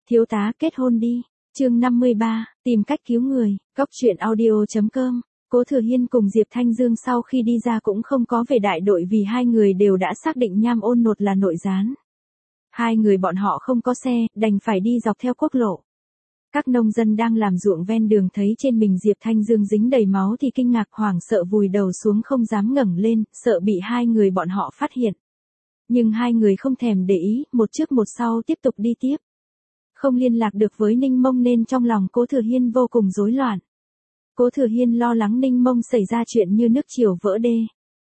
Thiếu tá kết hôn đi. Chương 53, tìm cách cứu người. Cóc truyện audio.com. Cố Thừa Hiên cùng Diệp Thanh Dương sau khi đi ra cũng không có về đại đội vì hai người đều đã xác định Nham Ôn Nột là nội gián. Hai người bọn họ không có xe, đành phải đi dọc theo quốc lộ. Các nông dân đang làm ruộng ven đường thấy trên mình Diệp Thanh Dương dính đầy máu thì kinh ngạc hoảng sợ vùi đầu xuống không dám ngẩng lên, sợ bị hai người bọn họ phát hiện. Nhưng hai người không thèm để ý, một trước một sau tiếp tục đi tiếp. Không liên lạc được với Ninh Mông nên trong lòng Cố Thừa Hiên vô cùng rối loạn. Cố Thừa Hiên lo lắng Ninh Mông xảy ra chuyện như nước triều vỡ đê.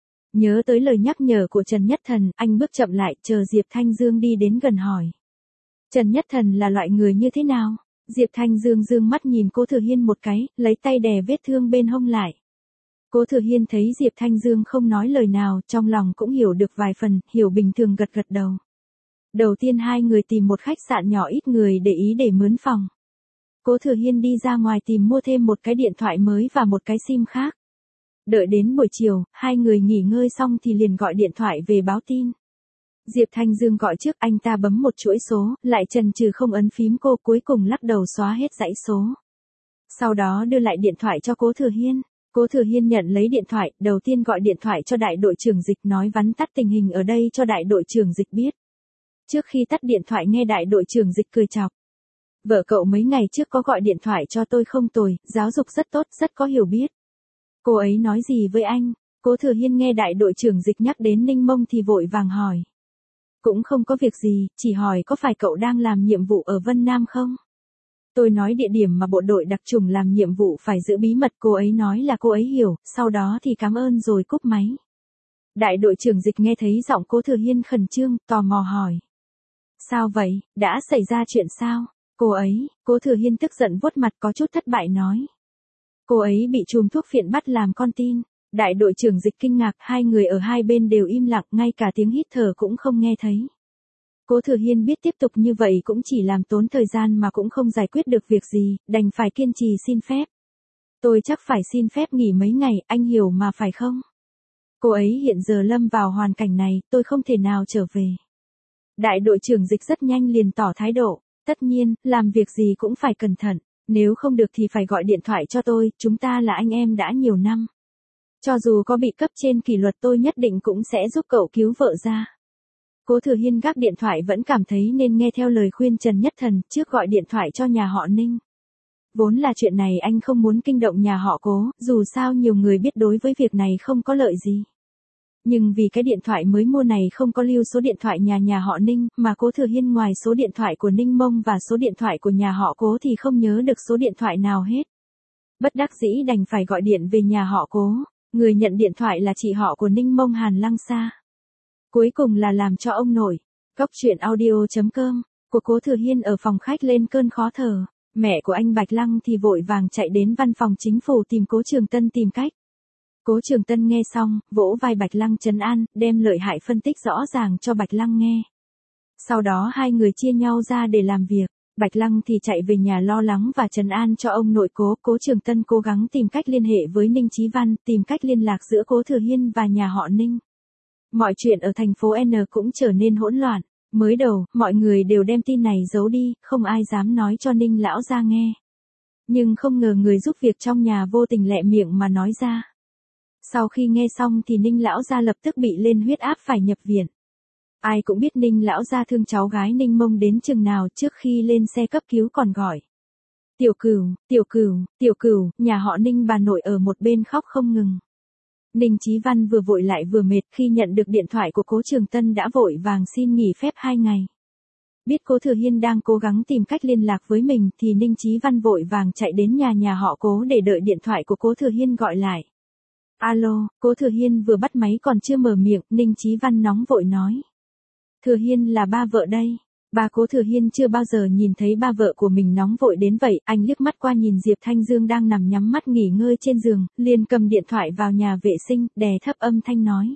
Nhớ tới lời nhắc nhở của Trần Nhất Thần, anh bước chậm lại, chờ Diệp Thanh Dương đi đến gần hỏi. Trần Nhất Thần là loại người như thế nào? Diệp Thanh Dương dương mắt nhìn Cố Thừa Hiên một cái, lấy tay đè vết thương bên hông lại. Cố Thừa Hiên thấy Diệp Thanh Dương không nói lời nào, trong lòng cũng hiểu được vài phần, hiểu bình thường gật gật đầu. Đầu tiên hai người tìm một khách sạn nhỏ ít người để ý để mướn phòng. Cố Thừa Hiên đi ra ngoài tìm mua thêm một cái điện thoại mới và một cái SIM khác. Đợi đến buổi chiều, hai người nghỉ ngơi xong thì liền gọi điện thoại về báo tin. Diệp Thanh Dương gọi trước, anh ta bấm một chuỗi số, lại chần chừ không ấn phím cô, cuối cùng lắc đầu xóa hết dãy số. Sau đó đưa lại điện thoại cho Cố Thừa Hiên. Cố Thừa Hiên nhận lấy điện thoại, đầu tiên gọi điện thoại cho đại đội trưởng Dịch nói vắn tắt tình hình ở đây cho đại đội trưởng Dịch biết. Trước khi tắt điện thoại nghe đại đội trưởng Dịch cười chọc. Vợ cậu mấy ngày trước có gọi điện thoại cho tôi không tồi, giáo dục rất tốt, rất có hiểu biết. Cô ấy nói gì với anh? Cố Thừa Hiên nghe đại đội trưởng Dịch nhắc đến Ninh Mông thì vội vàng hỏi. Cũng không có việc gì, chỉ hỏi có phải cậu đang làm nhiệm vụ ở Vân Nam không? Tôi nói địa điểm mà bộ đội đặc chủng làm nhiệm vụ phải giữ bí mật, cô ấy nói là cô ấy hiểu, sau đó thì cảm ơn rồi cúp máy. Đại đội trưởng Dịch nghe thấy giọng Cố Thừa Hiên khẩn trương, tò mò hỏi. Sao vậy, đã xảy ra chuyện sao? Cô ấy, Cố Thừa Hiên tức giận vuốt mặt có chút thất bại nói. Cô ấy bị chùm thuốc phiện bắt làm con tin. Đại đội trưởng Dịch kinh ngạc, hai người ở hai bên đều im lặng, ngay cả tiếng hít thở cũng không nghe thấy. Cố Thừa Hiên biết tiếp tục như vậy cũng chỉ làm tốn thời gian mà cũng không giải quyết được việc gì, đành phải kiên trì xin phép. Tôi chắc phải xin phép nghỉ mấy ngày, anh hiểu mà phải không? Cô ấy hiện giờ lâm vào hoàn cảnh này, tôi không thể nào trở về. Đại đội trưởng Dịch rất nhanh liền tỏ thái độ, tất nhiên, làm việc gì cũng phải cẩn thận, nếu không được thì phải gọi điện thoại cho tôi, chúng ta là anh em đã nhiều năm. Cho dù có bị cấp trên kỷ luật tôi nhất định cũng sẽ giúp cậu cứu vợ ra. Cố Thừa Hiên gác điện thoại vẫn cảm thấy nên nghe theo lời khuyên Trần Nhất Thần, trước gọi điện thoại cho nhà họ Ninh. Vốn là chuyện này anh không muốn kinh động nhà họ Cố, dù sao nhiều người biết đối với việc này không có lợi gì. Nhưng vì cái điện thoại mới mua này không có lưu số điện thoại nhà họ Ninh, mà Cố Thừa Hiên ngoài số điện thoại của Ninh Mông và số điện thoại của nhà họ Cố thì không nhớ được số điện thoại nào hết. Bất đắc dĩ đành phải gọi điện về nhà họ Cố. Người nhận điện thoại là chị họ của Ninh Mông Hàn Lăng Sa. Cuối cùng là làm cho ông nội. Cóc truyện audio.com. Của Cố Thừa Hiên ở phòng khách lên cơn khó thở. Mẹ của anh Bạch Lăng thì vội vàng chạy đến văn phòng chính phủ tìm Cố Trường Tân tìm cách. Cố Trường Tân nghe xong, vỗ vai Bạch Lăng trấn an, đem lợi hại phân tích rõ ràng cho Bạch Lăng nghe. Sau đó hai người chia nhau ra để làm việc. Bạch Lăng thì chạy về nhà lo lắng và trấn an cho ông nội Cố. Cố Trường Tân cố gắng tìm cách liên hệ với Ninh Chí Văn, tìm cách liên lạc giữa Cố Thừa Hiên và nhà họ Ninh. Mọi chuyện ở thành phố N cũng trở nên hỗn loạn. Mới đầu, mọi người đều đem tin này giấu đi, không ai dám nói cho Ninh lão gia nghe. Nhưng không ngờ người giúp việc trong nhà vô tình lẹ miệng mà nói ra. Sau khi nghe xong thì Ninh lão gia lập tức bị lên huyết áp phải nhập viện. Ai cũng biết Ninh lão gia thương cháu gái Ninh Mông đến chừng nào, trước khi lên xe cấp cứu còn gọi. Tiểu Cửu, Tiểu Cửu, Tiểu Cửu, nhà họ Ninh bà nội ở một bên khóc không ngừng. Ninh Chí Văn vừa vội lại vừa mệt, khi nhận được điện thoại của Cố Trường Tân đã vội vàng xin nghỉ phép 2 ngày. Biết Cố Thừa Hiên đang cố gắng tìm cách liên lạc với mình thì Ninh Chí Văn vội vàng chạy đến nhà họ Cố để đợi điện thoại của Cố Thừa Hiên gọi lại. Alo, Cố Thừa Hiên vừa bắt máy còn chưa mở miệng, Ninh Chí Văn nóng vội nói. Thừa Hiên là ba vợ đây. Ba Cố Thừa Hiên chưa bao giờ nhìn thấy ba vợ của mình nóng vội đến vậy, anh liếc mắt qua nhìn Diệp Thanh Dương đang nằm nhắm mắt nghỉ ngơi trên giường, liền cầm điện thoại vào nhà vệ sinh, đè thấp âm thanh nói.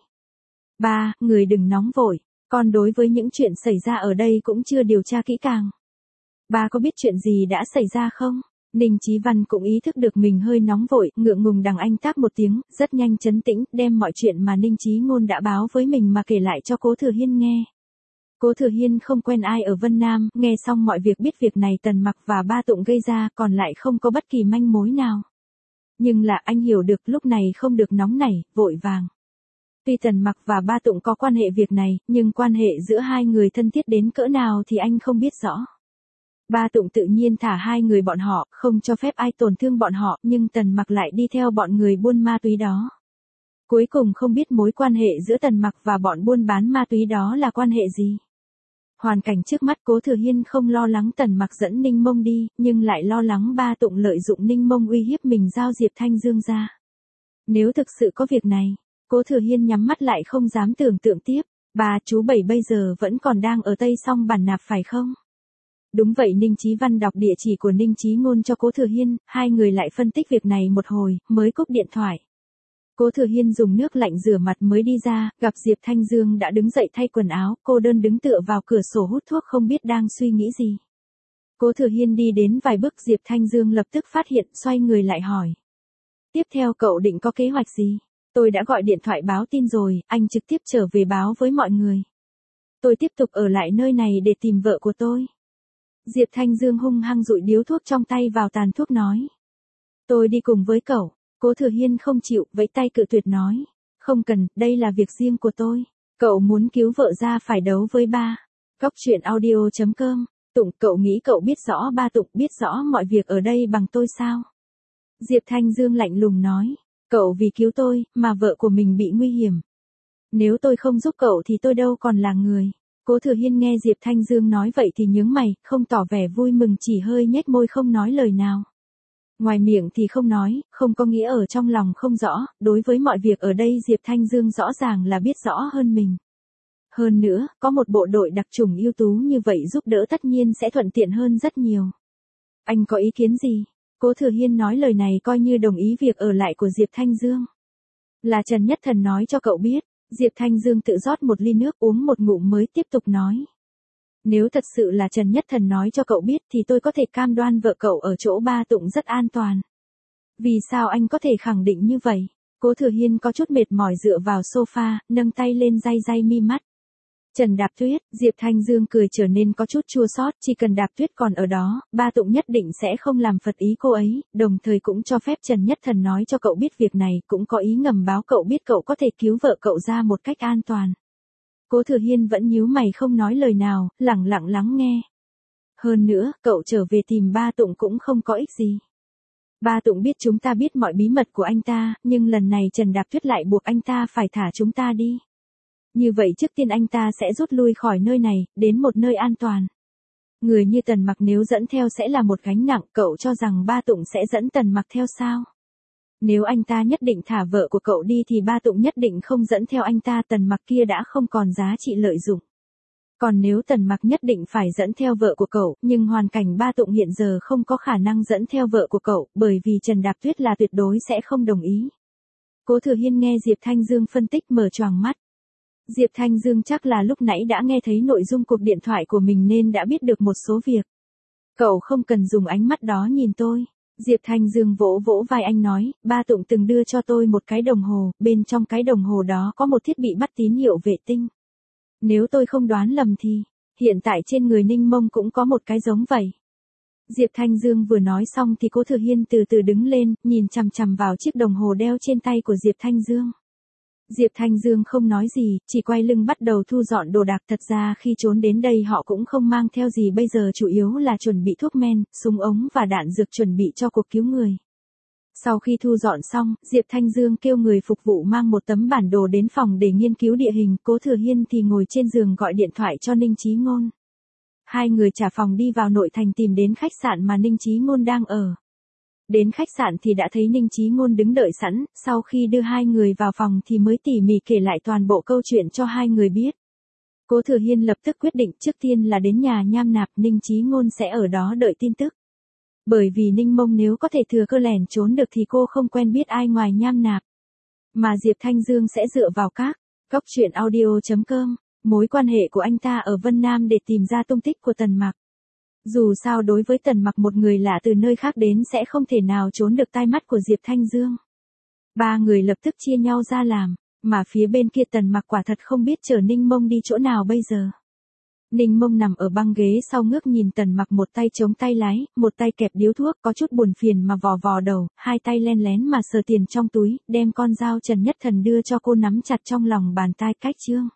Ba, người đừng nóng vội, con đối với những chuyện xảy ra ở đây cũng chưa điều tra kỹ càng. Ba có biết chuyện gì đã xảy ra không? Ninh Chí Văn cũng ý thức được mình hơi nóng vội, ngượng ngùng đằng anh táp một tiếng, rất nhanh trấn tĩnh, đem mọi chuyện mà Ninh Chí Ngôn đã báo với mình mà kể lại cho Cố Thừa Hiên nghe. Cố Thừa Hiên không quen ai ở Vân Nam, nghe xong mọi việc biết việc này Tần Mặc và Ba Tụng gây ra, còn lại không có bất kỳ manh mối nào. Nhưng là anh hiểu được lúc này không được nóng nảy, vội vàng. Tuy Tần Mặc và Ba Tụng có quan hệ việc này, nhưng quan hệ giữa hai người thân thiết đến cỡ nào thì anh không biết rõ. Ba Tụng tự nhiên thả hai người bọn họ, không cho phép ai tổn thương bọn họ, nhưng Tần Mặc lại đi theo bọn người buôn ma túy đó. Cuối cùng không biết mối quan hệ giữa Tần Mặc và bọn buôn bán ma túy đó là quan hệ gì. Hoàn cảnh trước mắt Cố Thừa Hiên không lo lắng Tần Mặc dẫn Ninh Mông đi, nhưng lại lo lắng Ba Tụng lợi dụng Ninh Mông uy hiếp mình giao Diệp Thanh Dương ra. Nếu thực sự có việc này, Cố Thừa Hiên nhắm mắt lại không dám tưởng tượng tiếp. Bà chú Bảy bây giờ vẫn còn đang ở Tây Song Bản Nạp phải không? Đúng vậy, Ninh Chí Văn đọc địa chỉ của Ninh Chí Ngôn cho Cố Thừa Hiên, hai người lại phân tích việc này một hồi, mới cúp điện thoại. Cố Thừa Hiên dùng nước lạnh rửa mặt mới đi ra, gặp Diệp Thanh Dương đã đứng dậy thay quần áo, cô đơn đứng tựa vào cửa sổ hút thuốc không biết đang suy nghĩ gì. Cố Thừa Hiên đi đến vài bước Diệp Thanh Dương lập tức phát hiện, xoay người lại hỏi. Tiếp theo cậu định có kế hoạch gì? Tôi đã gọi điện thoại báo tin rồi, anh trực tiếp trở về báo với mọi người. Tôi tiếp tục ở lại nơi này để tìm vợ của tôi. Diệp Thanh Dương hung hăng dụi điếu thuốc trong tay vào tàn thuốc nói. Tôi đi cùng với cậu. Cố Thừa Hiên không chịu, vẫy tay cự tuyệt nói. Không cần, đây là việc riêng của tôi. Cậu muốn cứu vợ ra phải đấu với ba. Cóc truyện audio.com. Tụng, cậu nghĩ cậu biết rõ Ba Tụng biết rõ mọi việc ở đây bằng tôi sao? Diệp Thanh Dương lạnh lùng nói. Cậu vì cứu tôi, mà vợ của mình bị nguy hiểm. Nếu tôi không giúp cậu thì tôi đâu còn là người. Cố Thừa Hiên nghe Diệp Thanh Dương nói vậy thì nhướng mày, không tỏ vẻ vui mừng chỉ hơi nhếch môi không nói lời nào. Ngoài miệng thì không nói, không có nghĩa ở trong lòng không rõ, đối với mọi việc ở đây Diệp Thanh Dương rõ ràng là biết rõ hơn mình. Hơn nữa, có một bộ đội đặc chủng ưu tú như vậy giúp đỡ tất nhiên sẽ thuận tiện hơn rất nhiều. Anh có ý kiến gì? Cố Thừa Hiên nói lời này coi như đồng ý việc ở lại của Diệp Thanh Dương. Là Trần Nhất Thần nói cho cậu biết. Diệp Thanh Dương tự rót một ly nước uống một ngụm mới tiếp tục nói. Nếu thật sự là Trần Nhất Thần nói cho cậu biết thì tôi có thể cam đoan vợ cậu ở chỗ Ba Tụng rất an toàn. Vì sao anh có thể khẳng định như vậy? Cố Thừa Hiên có chút mệt mỏi dựa vào sofa, nâng tay lên day day mi mắt. Trần Đạp Tuyết, Diệp Thanh Dương cười trở nên có chút chua xót, chỉ cần Đạp Tuyết còn ở đó, Ba Tụng nhất định sẽ không làm phật ý cô ấy, đồng thời cũng cho phép Trần Nhất Thần nói cho cậu biết việc này, cũng có ý ngầm báo cậu biết cậu có thể cứu vợ cậu ra một cách an toàn. Cố Thừa Hiên vẫn nhíu mày không nói lời nào, lẳng lặng lắng nghe. Hơn nữa, cậu trở về tìm Ba Tụng cũng không có ích gì. Ba Tụng biết chúng ta biết mọi bí mật của anh ta, nhưng lần này Trần Đạp Tuyết lại buộc anh ta phải thả chúng ta đi. Như vậy trước tiên anh ta sẽ rút lui khỏi nơi này, đến một nơi an toàn. Người như Tần Mặc nếu dẫn theo sẽ là một gánh nặng, cậu cho rằng Ba Tụng sẽ dẫn Tần Mặc theo sao? Nếu anh ta nhất định thả vợ của cậu đi thì Ba Tụng nhất định không dẫn theo anh ta, Tần Mặc kia đã không còn giá trị lợi dụng. Còn nếu Tần Mặc nhất định phải dẫn theo vợ của cậu, nhưng hoàn cảnh Ba Tụng hiện giờ không có khả năng dẫn theo vợ của cậu, bởi vì Trần Đạp Tuyết là tuyệt đối sẽ không đồng ý. Cố Thừa Hiên nghe Diệp Thanh Dương phân tích mở choàng mắt. Diệp Thanh Dương chắc là lúc nãy đã nghe thấy nội dung cuộc điện thoại của mình nên đã biết được một số việc. Cậu không cần dùng ánh mắt đó nhìn tôi. Diệp Thanh Dương vỗ vỗ vai anh nói, Ba Tụng từng đưa cho tôi một cái đồng hồ, bên trong cái đồng hồ đó có một thiết bị bắt tín hiệu vệ tinh. Nếu tôi không đoán lầm thì, hiện tại trên người Ninh Mông cũng có một cái giống vậy. Diệp Thanh Dương vừa nói xong thì Cố Thừa Hiên từ từ đứng lên, nhìn chằm chằm vào chiếc đồng hồ đeo trên tay của Diệp Thanh Dương. Diệp Thanh Dương không nói gì, chỉ quay lưng bắt đầu thu dọn đồ đạc. Thật ra khi trốn đến đây họ cũng không mang theo gì, bây giờ chủ yếu là chuẩn bị thuốc men, súng ống và đạn dược chuẩn bị cho cuộc cứu người. Sau khi thu dọn xong, Diệp Thanh Dương kêu người phục vụ mang một tấm bản đồ đến phòng để nghiên cứu địa hình, Cố Thừa Hiên thì ngồi trên giường gọi điện thoại cho Ninh Chí Ngôn. Hai người trả phòng đi vào nội thành tìm đến khách sạn mà Ninh Chí Ngôn đang ở. Đến khách sạn thì đã thấy Ninh Chí Ngôn đứng đợi sẵn, sau khi đưa hai người vào phòng thì mới tỉ mỉ kể lại toàn bộ câu chuyện cho hai người biết. Cố Thừa Hiên lập tức quyết định trước tiên là đến nhà Nham Nạp, Ninh Chí Ngôn sẽ ở đó đợi tin tức. Bởi vì Ninh Mông nếu có thể thừa cơ lẻn trốn được thì cô không quen biết ai ngoài Nham Nạp. Mà Diệp Thanh Dương sẽ dựa vào các cóc truyện audio.com, mối quan hệ của anh ta ở Vân Nam để tìm ra tung tích của Tần Mặc. Dù sao đối với Tần Mặc một người lạ từ nơi khác đến sẽ không thể nào trốn được tai mắt của Diệp Thanh Dương. Ba người lập tức chia nhau ra làm, mà phía bên kia Tần Mặc quả thật không biết chở Ninh Mông đi chỗ nào bây giờ. Ninh Mông nằm ở băng ghế sau ngước nhìn Tần Mặc, một tay chống tay lái, một tay kẹp điếu thuốc, có chút buồn phiền mà vò vò đầu, hai tay len lén mà sờ tiền trong túi, đem con dao Trần Nhất Thần đưa cho cô nắm chặt trong lòng bàn tay. Cách chương